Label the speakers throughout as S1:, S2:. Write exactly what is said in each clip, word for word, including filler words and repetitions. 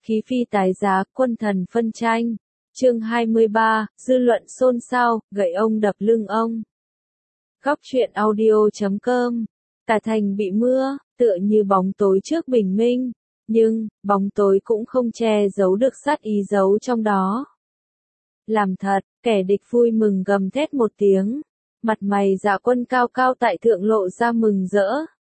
S1: Khí phi tái giá, quân thần phân tranh. Chương hai mươi ba, dư luận xôn xao, gậy ông đập lưng ông. Góc truyện audio chấm com. Cả thành bị mưa, tựa như bóng tối trước bình minh, nhưng bóng tối cũng không che giấu được sát ý giấu trong đó. Làm thật, kẻ địch vui mừng gầm thét một tiếng, mặt mày Dạ Quân cao cao tại thượng lộ ra mừng rỡ.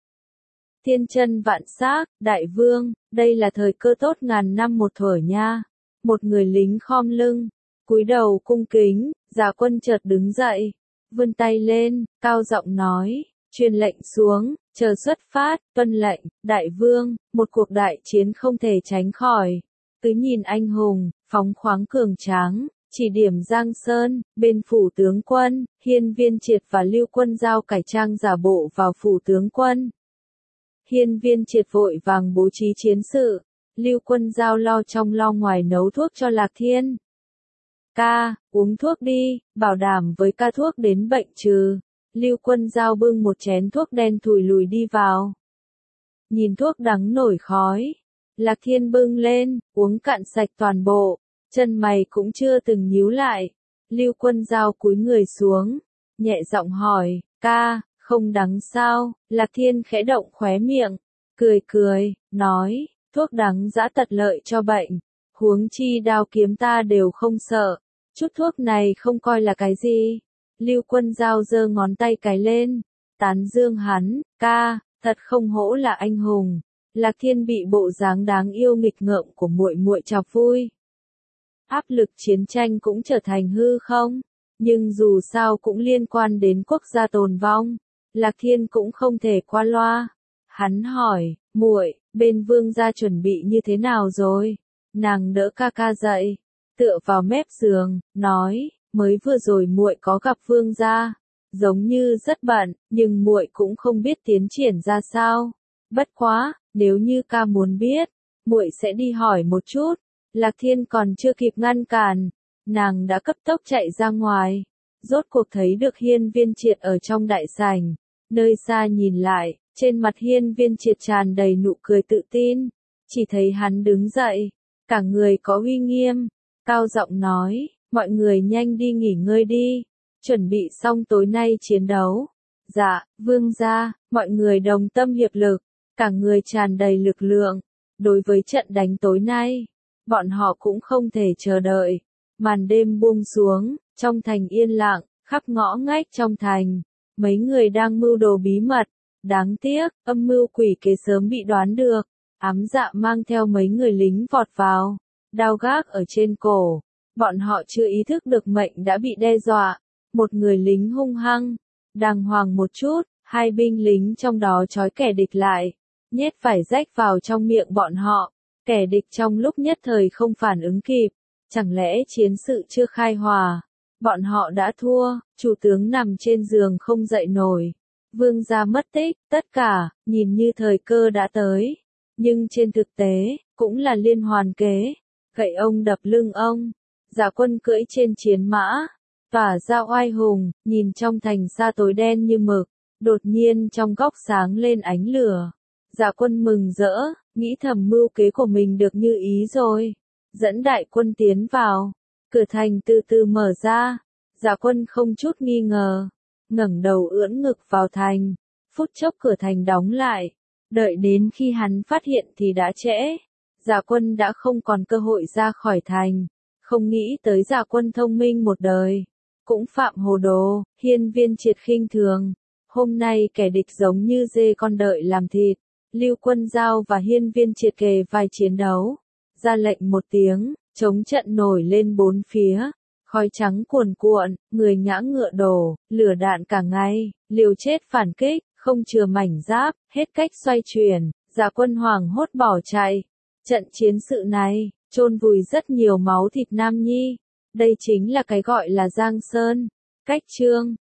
S1: Thiên chân vạn xác, đại vương, đây là thời cơ tốt ngàn năm một thuở nha. Một người lính khom lưng, cúi đầu cung kính, Dạ Quân chợt đứng dậy, vươn tay lên, cao giọng nói, truyền lệnh xuống, chờ xuất phát, tuân lệnh, đại vương, một cuộc đại chiến không thể tránh khỏi. Cứ nhìn anh hùng, phóng khoáng cường tráng, chỉ điểm Giang Sơn, bên phủ tướng quân, Hiên Viên Triệt và Lưu Quân Giao cải trang giả bộ vào phủ tướng quân. Hiên Viên Triệt vội vàng bố trí chiến sự, Lưu Quân Giao lo trong lo ngoài nấu thuốc cho Lạc Thiên. Ca, uống thuốc đi, bảo đảm với ca thuốc đến bệnh trừ. Lưu Quân Giao bưng một chén thuốc đen thùi lùi đi vào. Nhìn thuốc đắng nổi khói, Lạc Thiên bưng lên, uống cạn sạch toàn bộ, chân mày cũng chưa từng nhíu lại. Lưu Quân Giao cúi người xuống, nhẹ giọng hỏi, ca, không đắng sao? Lạc Thiên khẽ động khóe miệng, cười cười, nói, thuốc đắng dã tật lợi cho bệnh, huống chi đao kiếm ta đều không sợ, chút thuốc này không coi là cái gì. Lưu Quân Giao giơ ngón tay cái lên, tán dương hắn, ca, thật không hổ là anh hùng. Lạc Thiên bị bộ dáng đáng yêu nghịch ngợm của muội muội chọc vui. Áp lực chiến tranh cũng trở thành hư không, nhưng dù sao cũng liên quan đến quốc gia tồn vong, Lạc Thiên cũng không thể qua loa. Hắn hỏi, muội, bên vương gia chuẩn bị như thế nào rồi? Nàng đỡ ca ca dậy, tựa vào mép giường, nói, mới vừa rồi muội có gặp vương gia, giống như rất bận, nhưng muội cũng không biết tiến triển ra sao. Bất quá, nếu như ca muốn biết, muội sẽ đi hỏi một chút. Lạc Thiên còn chưa kịp ngăn cản, nàng đã cấp tốc chạy ra ngoài, rốt cuộc thấy được Hiên Viên Triệt ở trong đại sảnh, nơi xa nhìn lại, trên mặt Hiên Viên Triệt tràn đầy nụ cười tự tin, chỉ thấy hắn đứng dậy, cả người có uy nghiêm, cao giọng nói, mọi người nhanh đi nghỉ ngơi đi, chuẩn bị xong tối nay chiến đấu. Dạ, vương gia, mọi người đồng tâm hiệp lực, cả người tràn đầy lực lượng, đối với trận đánh tối nay. Bọn họ cũng không thể chờ đợi. Màn đêm buông xuống, trong thành yên lặng, khắp ngõ ngách trong thành. Mấy người đang mưu đồ bí mật. Đáng tiếc, âm mưu quỷ kế sớm bị đoán được. Ám Dạ mang theo mấy người lính vọt vào. Đao gác ở trên cổ. Bọn họ chưa ý thức được mệnh đã bị đe dọa. Một người lính hung hăng. Đàng hoàng một chút, hai binh lính trong đó trói kẻ địch lại. Nhét vải rách vào trong miệng bọn họ. Kẻ địch trong lúc nhất thời không phản ứng kịp, chẳng lẽ chiến sự chưa khai hòa, bọn họ đã thua, chủ tướng nằm trên giường không dậy nổi, vương gia mất tích, tất cả, nhìn như thời cơ đã tới, nhưng trên thực tế, cũng là liên hoàn kế, gậy ông đập lưng ông, Dạ Quân cưỡi trên chiến mã, tỏa ra oai hùng, nhìn trong thành xa tối đen như mực, đột nhiên trong góc sáng lên ánh lửa. Dạ Quân mừng rỡ, nghĩ thầm mưu kế của mình được như ý rồi. Dẫn đại quân tiến vào, cửa thành từ từ mở ra. Dạ Quân không chút nghi ngờ, ngẩng đầu ưỡn ngực vào thành. Phút chốc cửa thành đóng lại, đợi đến khi hắn phát hiện thì đã trễ. Dạ Quân đã không còn cơ hội ra khỏi thành. Không nghĩ tới Dạ Quân thông minh một đời, cũng phạm hồ đồ, Hiên Viên Triệt khinh thường. Hôm nay kẻ địch giống như dê con đợi làm thịt. Lưu Quân Giao và Hiên Viên Triệt kề vai chiến đấu, ra lệnh một tiếng, chống trận nổi lên bốn phía, khói trắng cuồn cuộn, người ngã ngựa đổ, lửa đạn cả ngày, liều chết phản kích, không chừa mảnh giáp, hết cách xoay chuyển, Dạ Quân hoảng hốt bỏ chạy. Trận chiến sự này, chôn vùi rất nhiều máu thịt nam nhi, đây chính là cái gọi là Giang Sơn. Cách chương